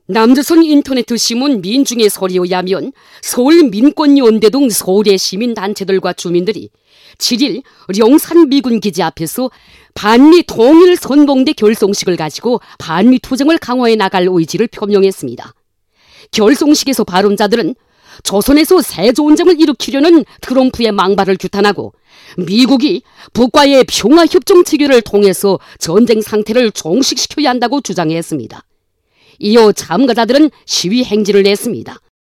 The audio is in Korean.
남조선 인터넷 신문 민중의 설에 의하면 서울 민권연대 등 서울의 시민단체들과 주민들이 7일 령산 미군기지 앞에서 반미 통일 선봉대 결성식을 가지고 반미 투쟁을 강화해 나갈 의지를 표명했습니다. 결성식에서 발언자들은 조선에서 세존쟁을 일으키려는 트럼프의 망발을 규탄하고 미국이 북과의 평화협정 체결을 통해서 전쟁 상태를 종식시켜야 한다고 주장했습니다. 이어 참가자들은 시위 행진을 했습니다.